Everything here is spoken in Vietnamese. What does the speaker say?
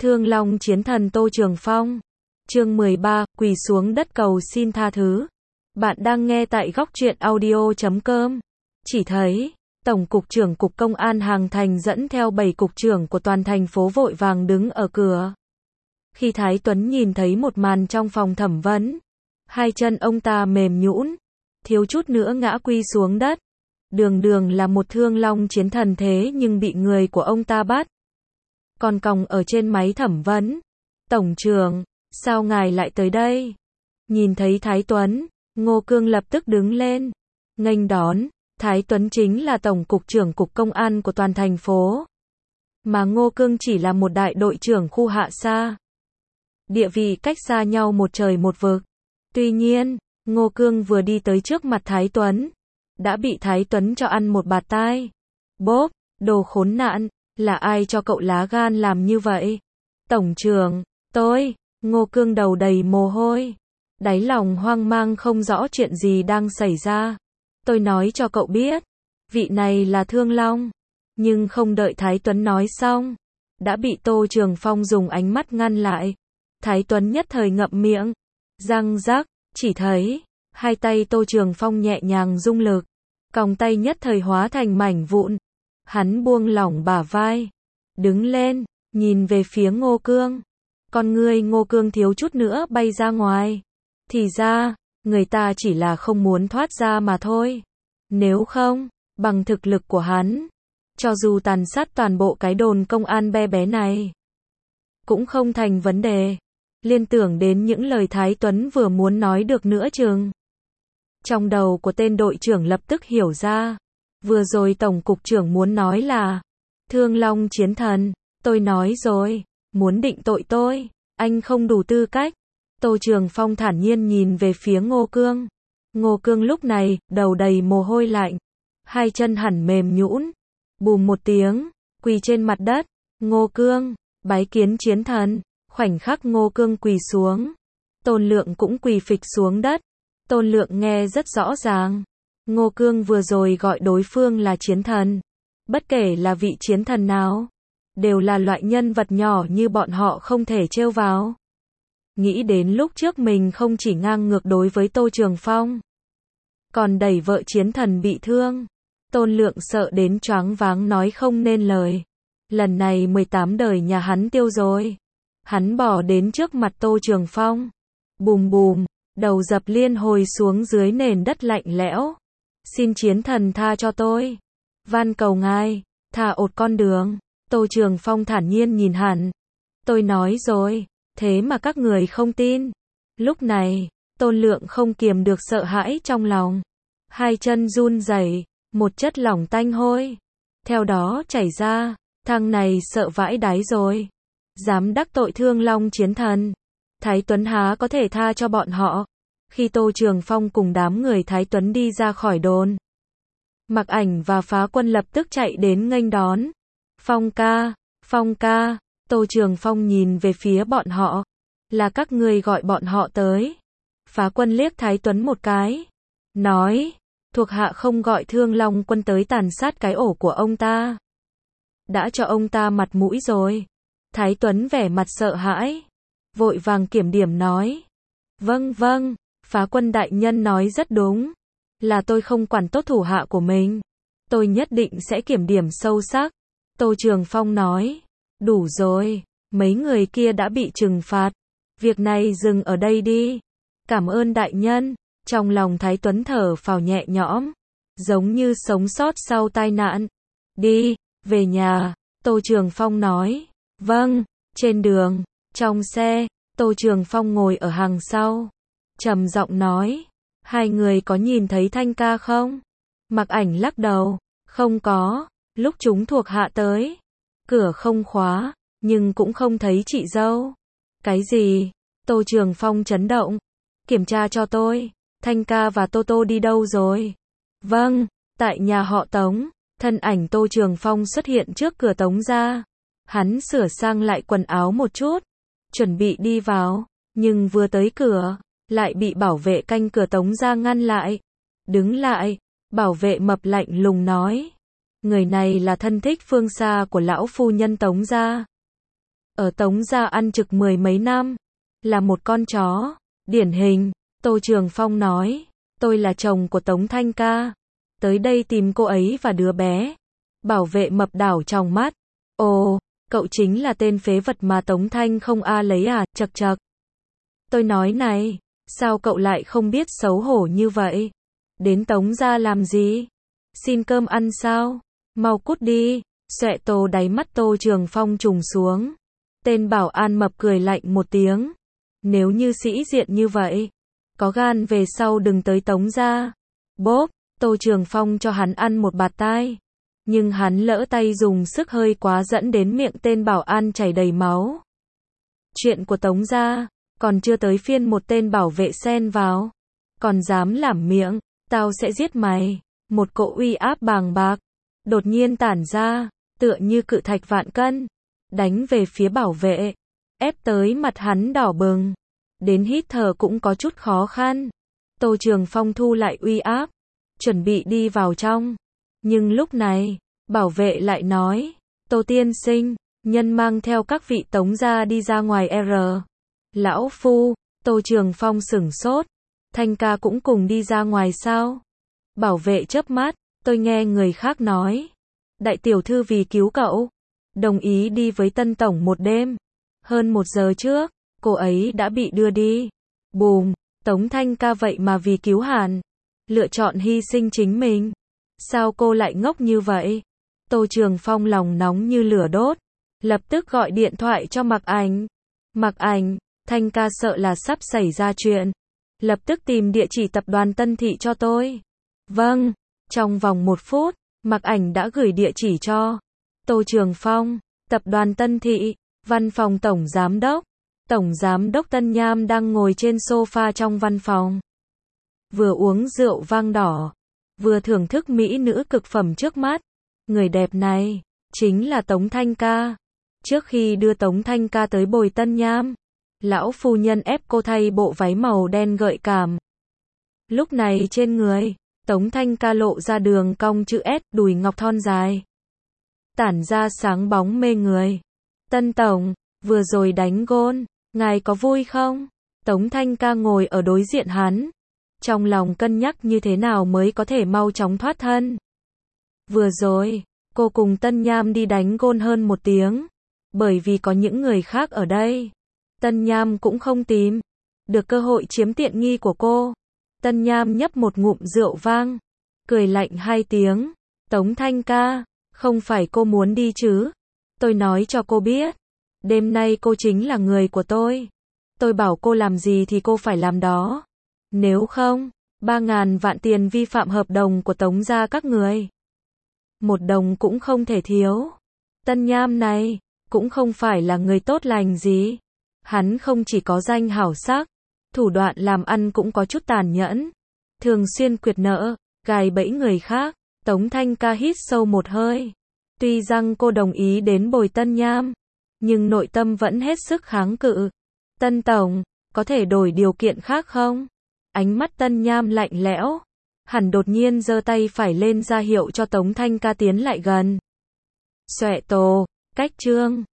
Thương Long chiến thần Tô Trường Phong. Chương 13, quỳ xuống đất cầu xin tha thứ. Bạn đang nghe tại góc truyện audio.com. Chỉ thấy, Tổng cục trưởng Cục Công an Hàng Thành dẫn theo 7 cục trưởng của toàn thành phố vội vàng đứng ở cửa. Khi Thái Tuấn nhìn thấy một màn trong phòng thẩm vấn, hai chân ông ta mềm nhũn, thiếu chút nữa ngã quy xuống đất. Đường đường là một thương long chiến thần thế nhưng bị người của ông ta bắt. Còn còng ở trên máy thẩm vấn. Tổng trưởng, sao ngài lại tới đây? Nhìn thấy Thái Tuấn, Ngô Cương lập tức đứng lên, nghênh đón. Thái Tuấn chính là Tổng cục trưởng Cục Công an của toàn thành phố. Mà Ngô Cương chỉ là một đại đội trưởng khu hạ sa. Địa vị cách xa nhau một trời một vực. Tuy nhiên, Ngô Cương vừa đi tới trước mặt Thái Tuấn, đã bị Thái Tuấn cho ăn một bạt tai. Bốp, đồ khốn nạn, là ai cho cậu lá gan làm như vậy? Tổng trưởng, Ngô Cương đầu đầy mồ hôi, đáy lòng hoang mang không rõ chuyện gì đang xảy ra. Tôi nói cho cậu biết, vị này là Thương Long. Nhưng không đợi Thái Tuấn nói xong, đã bị Tô Trường Phong dùng ánh mắt ngăn lại. Thái Tuấn nhất thời ngậm miệng, răng rắc, chỉ thấy hai tay Tô Trường Phong nhẹ nhàng rung lực, còng tay nhất thời hóa thành mảnh vụn. Hắn buông lỏng bả vai, đứng lên, nhìn về phía Ngô Cương. Con ngươi Ngô Cương thiếu chút nữa bay ra ngoài. Thì ra, người ta chỉ là không muốn thoát ra mà thôi. Nếu không, bằng thực lực của hắn, cho dù tàn sát toàn bộ cái đồn công an bé bé này, cũng không thành vấn đề. Liên tưởng đến những lời Thái Tuấn vừa muốn nói được nữa chừng. Trong đầu của tên đội trưởng lập tức hiểu ra. Vừa rồi Tổng cục trưởng muốn nói là Thương Long chiến thần. Tôi nói rồi, muốn định tội tôi, anh không đủ tư cách. Tô Trường Phong thản nhiên nhìn về phía Ngô Cương. Ngô Cương lúc này, đầu đầy mồ hôi lạnh, hai chân hẳn mềm nhũn. Bùm một tiếng, quỳ trên mặt đất. Ngô Cương, bái kiến chiến thần. Khoảnh khắc Ngô Cương quỳ xuống, Tôn Lượng cũng quỳ phịch xuống đất. Tôn Lượng nghe rất rõ ràng. Ngô Cương vừa rồi gọi đối phương là chiến thần. Bất kể là vị chiến thần nào, đều là loại nhân vật nhỏ như bọn họ không thể trêu vào. Nghĩ đến lúc trước mình không chỉ ngang ngược đối với Tô Trường Phong, còn đẩy vợ chiến thần bị thương. Tôn Lượng sợ đến choáng váng nói không nên lời. Lần này 18 đời nhà hắn tiêu rồi. Hắn bỏ đến trước mặt Tô Trường Phong. Bùm bùm, đầu dập liên hồi xuống dưới nền đất lạnh lẽo. Xin chiến thần tha cho tôi. Van cầu ngài, thả ột con đường. Tô Trường Phong thản nhiên nhìn hắn. Tôi nói rồi, thế mà các người không tin. Lúc này, Tôn Lượng không kiềm được sợ hãi trong lòng. Hai chân run rẩy, một chất lỏng tanh hôi theo đó chảy ra. Thằng này sợ vãi đáy rồi. Dám đắc tội Thương Long chiến thần. Thái Tuấn há có thể tha cho bọn họ. Khi Tô Trường Phong cùng đám người Thái Tuấn đi ra khỏi đồn, Mặc Ảnh và Phá Quân lập tức chạy đến nghênh đón. Phong ca, Tô Trường Phong nhìn về phía bọn họ. Là các người gọi bọn họ tới. Phá Quân liếc Thái Tuấn một cái, nói, thuộc hạ không gọi Thương Long quân tới tàn sát cái ổ của ông ta. Đã cho ông ta mặt mũi rồi. Thái Tuấn vẻ mặt sợ hãi, vội vàng kiểm điểm nói. Vâng, Phá Quân đại nhân nói rất đúng. Là tôi không quản tốt thủ hạ của mình. Tôi nhất định sẽ kiểm điểm sâu sắc. Tô Trường Phong nói. Đủ rồi, mấy người kia đã bị trừng phạt. Việc này dừng ở đây đi. Cảm ơn đại nhân. Trong lòng Thái Tuấn thở phào nhẹ nhõm, giống như sống sót sau tai nạn. Đi, về nhà, Tô Trường Phong nói. Vâng. Trên đường, trong xe, Tô Trường Phong ngồi ở hàng sau, trầm giọng nói. Hai người có nhìn thấy Thanh ca không? Mặc Ảnh lắc đầu. Không có, lúc chúng thuộc hạ tới, cửa không khóa, nhưng cũng không thấy chị dâu. Cái gì? Tô Trường Phong chấn động. Kiểm tra cho tôi, Thanh ca và Tô Tô đi đâu rồi? Vâng, tại nhà họ Tống. Thân ảnh Tô Trường Phong xuất hiện trước cửa Tống gia. Hắn sửa sang lại quần áo một chút, chuẩn bị đi vào, nhưng vừa tới cửa, lại bị bảo vệ canh cửa Tống gia ngăn lại. Đứng lại, bảo vệ mập lạnh lùng nói. Người này là thân thích phương xa của lão phu nhân Tống gia. ở Tống gia ăn trực mười mấy năm, là một con chó, điển hình. Tô Trường Phong nói, tôi là chồng của Tống Thanh Ca, tới đây tìm cô ấy và đứa bé. Bảo vệ mập đảo trong mắt, ồ, cậu chính là tên phế vật mà Tống Thanh không lấy à, chậc chậc. Tôi nói này, sao cậu lại không biết xấu hổ như vậy? Đến Tống gia làm gì? Xin cơm ăn sao? Mau cút đi. Xoẹ Tô đáy mắt Tô Trường Phong trùng xuống. Tên bảo an mập cười lạnh một tiếng. Nếu như sĩ diện như vậy, có gan về sau đừng tới Tống gia. Bốp, Tô Trường Phong cho hắn ăn một bạt tai. Nhưng hắn lỡ tay dùng sức hơi quá dẫn đến miệng tên bảo an chảy đầy máu. Chuyện của Tống gia, còn chưa tới phiên một tên bảo vệ xen vào. Còn dám lảm miệng, tao sẽ giết mày. Một cỗ uy áp bàng bạc, đột nhiên tản ra, tựa như cự thạch vạn cân, đánh về phía bảo vệ, ép tới mặt hắn đỏ bừng, đến hít thở cũng có chút khó khăn. Tô Trường Phong thu lại uy áp, chuẩn bị đi vào trong. Nhưng lúc này, bảo vệ lại nói, Tô tiên sinh, nhân mang theo các vị Tống gia đi ra ngoài Lão phu, Tô Trường Phong sửng sốt, Thanh ca cũng cùng đi ra ngoài sao? Bảo vệ chớp mắt, tôi nghe người khác nói. Đại tiểu thư vì cứu cậu, đồng ý đi với Tân Tổng một đêm. Hơn 1 giờ trước, cô ấy đã bị đưa đi. Bùm, Tống Thanh ca vậy mà vì cứu Hàn, lựa chọn hy sinh chính mình. Sao cô lại ngốc như vậy? Tô Trường Phong lòng nóng như lửa đốt, lập tức gọi điện thoại cho Mạc Ảnh. Mạc Ảnh, Thanh ca sợ là sắp xảy ra chuyện. Lập tức tìm địa chỉ tập đoàn Tân Thị cho tôi. Vâng, trong vòng 1 phút, Mạc Ảnh đã gửi địa chỉ cho Tô Trường Phong. Tập đoàn Tân Thị, văn phòng Tổng Giám đốc Tân Nham đang ngồi trên sofa trong văn phòng. Vừa uống rượu vang đỏ, vừa thưởng thức mỹ nữ cực phẩm trước mắt. Người đẹp này, chính là Tống Thanh ca. Trước khi đưa Tống Thanh ca tới bồi Tân Nham, lão phu nhân ép cô thay bộ váy màu đen gợi cảm. Lúc này trên người, Tống Thanh ca lộ ra đường cong chữ S, đùi ngọc thon dài, tản ra sáng bóng mê người. Tân Tổng, vừa rồi đánh gôn, ngài có vui không? Tống Thanh ca ngồi ở đối diện hắn, trong lòng cân nhắc như thế nào mới có thể mau chóng thoát thân. Vừa rồi, cô cùng Tân Nham đi đánh gôn hơn 1 tiếng, bởi vì có những người khác ở đây. Tân Nham cũng không tìm được cơ hội chiếm tiện nghi của cô. Tân Nham nhấp một ngụm rượu vang, cười lạnh 2 tiếng. Tống Thanh ca, không phải cô muốn đi chứ? Tôi nói cho cô biết, đêm nay cô chính là người của tôi. Tôi bảo cô làm gì thì cô phải làm đó. Nếu không, 3.000 vạn tiền vi phạm hợp đồng của Tống gia các người. 1 đồng cũng không thể thiếu. Tân Nham này, cũng không phải là người tốt lành gì. Hắn không chỉ có danh hảo sắc, thủ đoạn làm ăn cũng có chút tàn nhẫn. Thường xuyên quyệt nợ, gài bẫy người khác. Tống Thanh ca hít sâu một hơi. Tuy rằng cô đồng ý đến bồi Tân Nham, nhưng nội tâm vẫn hết sức kháng cự. Tân Tổng, có thể đổi điều kiện khác không? Ánh mắt Tân Nham lạnh lẽo. Hắn đột nhiên giơ tay phải lên ra hiệu cho Tống Thanh ca tiến lại gần. Xoẹ Tô, cách trương.